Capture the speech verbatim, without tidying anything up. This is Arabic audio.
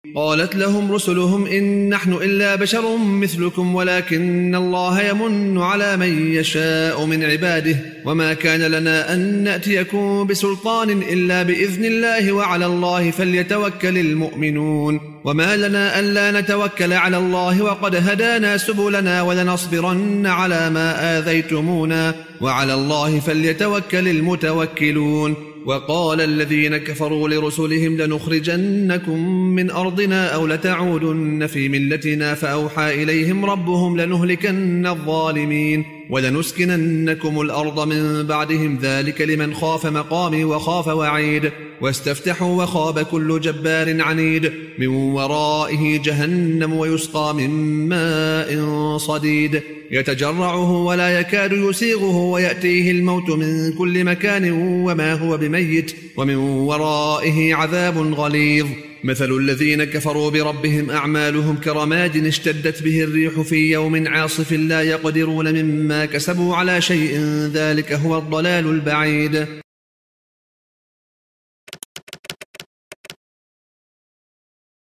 قالت لهم رسلهم إن نحن إلا بشر مثلكم ولكن الله يمن على من يشاء من عباده وما كان لنا أن نأتيكم بسلطان إلا بإذن الله وعلى الله فليتوكل المؤمنون وما لنا ألا نتوكل على الله وقد هدانا سبلنا ولنصبرن على ما آذيتمونا وعلى الله فليتوكل المتوكلون وقال الذين كفروا لرسلهم لنخرجنكم من أرضنا أو لتعودن في ملتنا فأوحى إليهم ربهم لنهلكن الظالمين ولنسكننكم الأرض من بعدهم ذلك لمن خاف مقامي وخاف وعيد واستفتحوا وخاب كل جبار عنيد من ورائه جهنم ويسقى من ماء صديد يتجرعه ولا يكاد يسيغه ويأتيه الموت من كل مكان وما هو بميت ومن ورائه عذاب غليظ مثل الذين كفروا بربهم أعمالهم كرماد اشتدت به الريح في يوم عاصف لا يقدرون مما كسبوا على شيء ذلك هو الضلال البعيد.